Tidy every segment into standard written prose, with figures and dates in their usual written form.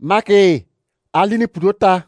Make alini pudota.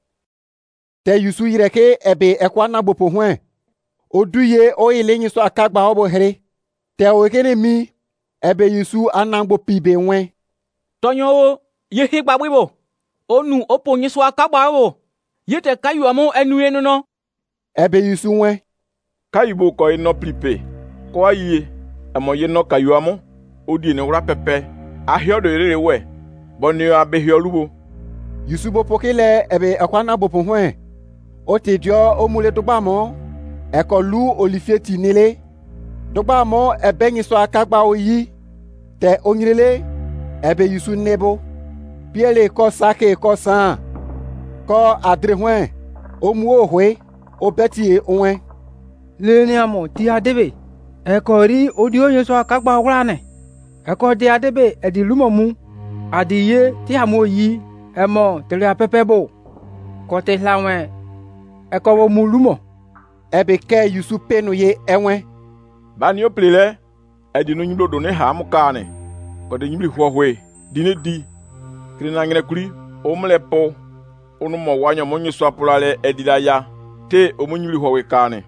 Te yusu yireke ebe ekwa na bopo hwen. Oduye o ile nyiso akagba obo here. Te o ekene mi ebe yusu anangbo pibe wen. Tonyo o ye higba bwibo. Onu opo nyiso akagba obo. Ye te kayu amo enu eno no. Ebe yusu wen. Kayibo ko ino plipe. Ko aye amo ye no kayu amo. Odi ne wura pepe. Ahiodo ere we. Boni abehio lubo. Yusu bopo kele ebe ekwa na bopo hwen. O te dio o mule dogba mo. Eko lu olifieti nile. Dogba mo ebe nyiso akagba oyi. Te onyirele ebe yusu nebo. Piele ko sake ko san. Ko adre hwen. O mu o hwe. O beti onwen. Leni amo ti adebe. Eko ri odio nyiso akagba wrane. Eko di adebe edi lumo mu. Adiye ti amo yi. Emo tele apepebo. Ko te lawen. Eko wo mu lumo. Ebe ke yusu penu ye enwen. Bani o plele. Edi no nyiblo do ne ha mu kane. Ko de nyibli hwe. Dine di. Krina ngene kuri. O mlepo. Onu mo wanyo mo nyiso apulale edi da ya. Te o mo nyibli hwe kane.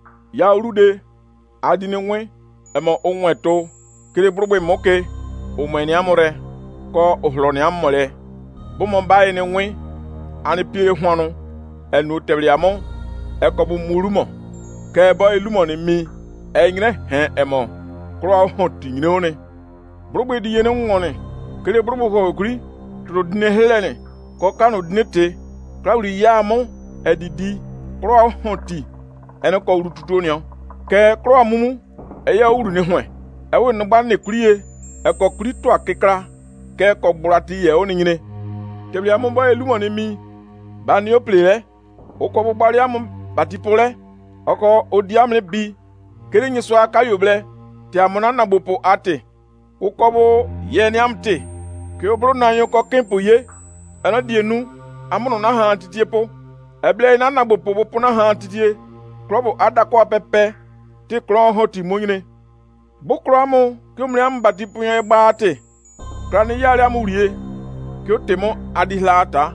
Ya urude. Adine nwe. Emo onwe to. Kire brugbe moke. O mweni amore. Ko ohloni amole. Bomo baye ne nwe. Ani pire hwanu. Enu tebli amo. Eko bu murumo. Ke boy lumo ni mi. Engre he emo. Kro hoti ngine one. Brugbe di yene ngone. Kire brugbe ko kuri. Tro dine helene. Ko kanu dinete. Krawri ya amo. Edidi. Kro hoti. Ene ko urututonio. Ke kro amumu. Eya uru ne hwe. Ewe no ba ne kuriye. Eko kuri to akekra. Ke ko burati ye oni ngine. Tebli amo boy lumo ni mi. Bani o plele. Oko bo bari amo batipole. Oko odiamne bi. Kere nyiso akayoble. Ti amona na bopo ate. Oko bo ye ni amte. Ke obro na yo ko kempo ye. Ana dienu amono na ha titiepo. Eble na na bopo na ha titie. Krobo adako apepe. Ti kro hoti monyine. Bokro amo ke omri am batipu ye baate. Krani yare amurie. Ke otemo adihlata.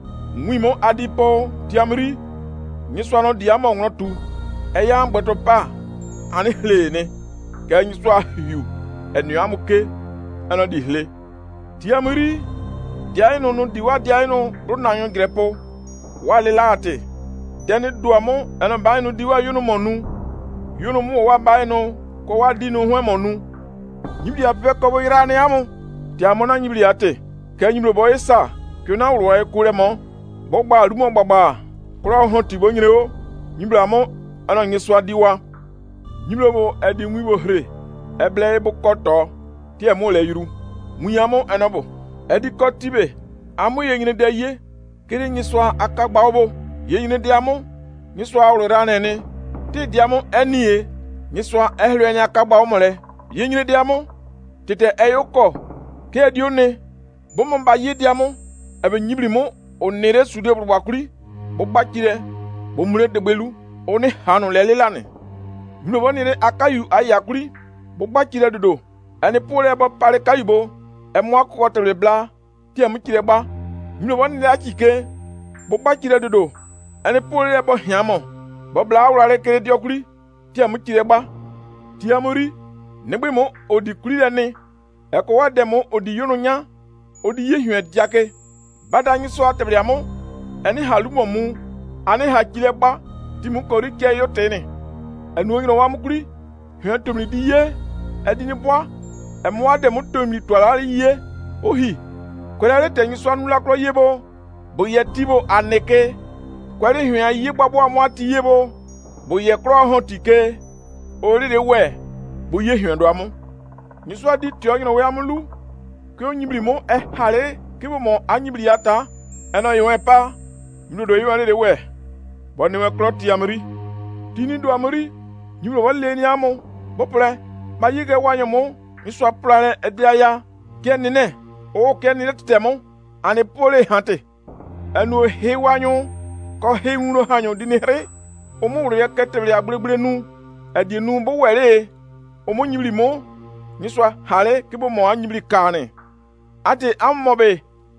Mwimo adipo tiamri. Nyiswano diamo ngnotu. Eya mbeto pa. Ani hlene. Ke nyiswa hiu. Enu amuke. Ano dihle. Tiamri. Diaino no diwa diaino. Runanyo grepo. Wale late. Deni duamo. Ano baino diwa yuno monu. Yuno mu wa baino. Ko wa dino hwe monu. Nyibli ape ko bo irane amu. Tiamo na nyibli ate. Ke nyibli bo isa. Ke na wro e kure mo. Bogba rumo gbagba. Kro hon ti bo nyire o. Nyibli amo ana nyiswa diwa. Nyibli bo edi nwi bo hre. Eble bo koto. Ti e mo le yuru. Muyamo enobo. Edi kotibe. Amu ye nyine de ye. Kiri nyiswa akagba obo. Ye nyine de amu. Nyiswa wro rane ne. Ti di amu eniye. Nyiswa ehlu enya akagba omole. Ye nyine de amu. Tete eyoko. Ke di one. Bomo ba ye di amu. Ebe nyibli mo. Onere sude bubakuri. Bobakire. Bomure debelu. One hanu lelelane. Mno nire akayu ayakuri. Bobakire dodo. Ene pole bo pare kayubo. Emwa kokotere bla. Ti amukire ba. Mno nire akike. Bobakire dodo. Ene pole bo hiamo. Bobla awrare kere diokuri. Ti amukire ba. Ti amuri. Negbe mo odi kuri lene. Eko wa demo odi yono nya. Odi yehue diake. Bada nyiso atebri amo. Eni halumo mu. Ani hakile ba. Ti mu kori ke yo tene. Enu ngino wa mukuri. Hwe tomri di ye. Edi ni boa. Emu ade mu tomri twala ye. Ohi. Kwere te nyiso anu la kro yebo. Bo ye tibo aneke. Kwere hwe aye gbabo amu ati yebo. Bo ye kro hon tike. Ori de we. Bo ye hwe do amu. Nyiso adi tio ngino we amulu. Ke onyibli mo hale. Kibo mo anyibli ata. Eno yowe pa. Mnudo yowe de we. Boni we kroti amri. Tini do amri. Nyiblo wale ni amo. Bopre. Ma yige wanyo mo. Niswa plane ediaya. Kenine. O kenine tutemo. Ane pole hante. Enu he wanyo. Ko he uno hanyo dinere. Omo re ketele agbegbere nu. Edi nu bo were. Omo nyibli mo. Niswa hale kibo mo anyibli kane. Ate ammobe.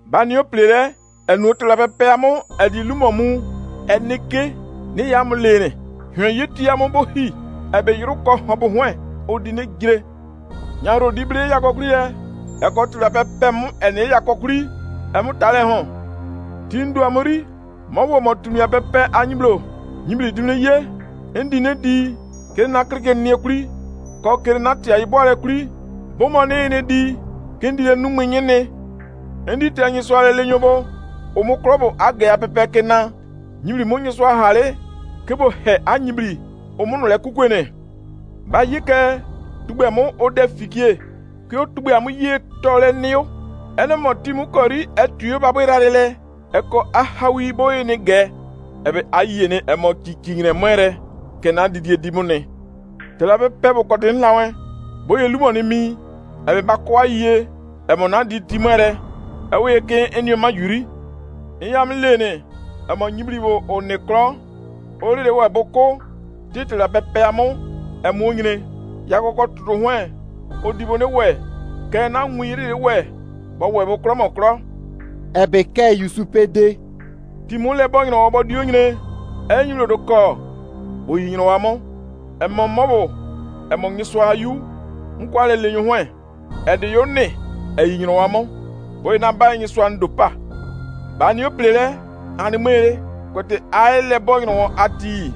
Banio plere, enu tla pepe amo, edi lumomu, enike, ni yam lene. Hwen yiti amo bohi, ebe yuruko hobo hwen, odine gire. Nyaro dibre yakokri eko tla pepe mu ene yakokri, emu tale hon. Tindu amori, mawo motumia pepe anyiblo, nyibli dine ye, endine di, kena krike niekuri, ko kena tia ibore kuri, bomone ne di, kendi le numwenyene. Endi te anyi swale le nyobo, omukrobo age ya pepe kena, nyibli monye swa hale, kebo he anyibli, omunu le kukwene. Ba yike, tugbe mo ode fikie, kyo tugbe amu ye tole niyo, ene motimu kori etuyo babu irarele, eko ahawi boye ne ge, ebe ayene emo kikingine mwere, kena didie dimune. Tela pepe bo kote nlawe, boye lumo ni mi, ebe bakwa ye, emo na di timwere, ewe ke enyo majuri, inyam lene, emo nyibli bo o nekron, ori de we boko, titela pepe amo, emo nyine, yakoko tutu hwen, odibo ne we, ke na mwiri de we, bo we bo kromo kro. Ebe ke Yusupe de. Timule bo nyino obo diyo nyine, enyilo do ko, bo nyino wamo, emo mobo, emo nyiswa yu, mkwale le nyuhwen, ede yo ne, nyino wamo, boy na ba nyi swan do pa ba ni oplele ani mere kote aile boy no ati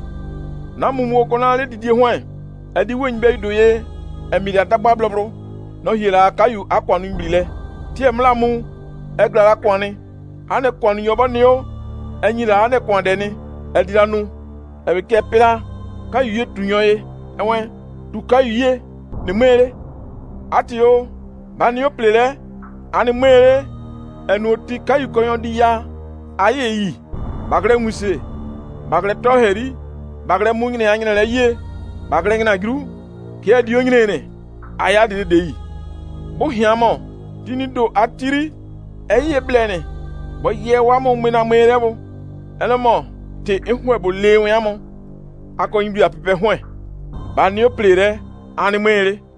na mumu ko na le didie hwan adi wen be do ye emi da tabba blobro no hira kayu akwanu mbile tie mlamu eglara kwani ane kwanu yobo ni o enyi la ane kwande ni edilanu ebe ke pila kayu ye tunyo ye enwen du kayu ye ne mere ati o ba ni oplele ani mere enu oti kayu koyon di ya aye yi bagre muse bagre toheri bagre munyine anyine le ye bagre ngina gru ke di onyine ne aya de yi bo hiamo dini do atiri eye blene bo ye wa mo mena mere bo elemo te ehwe bo lewe amo akoyin bi apepe hwen ba ni o plere ani mere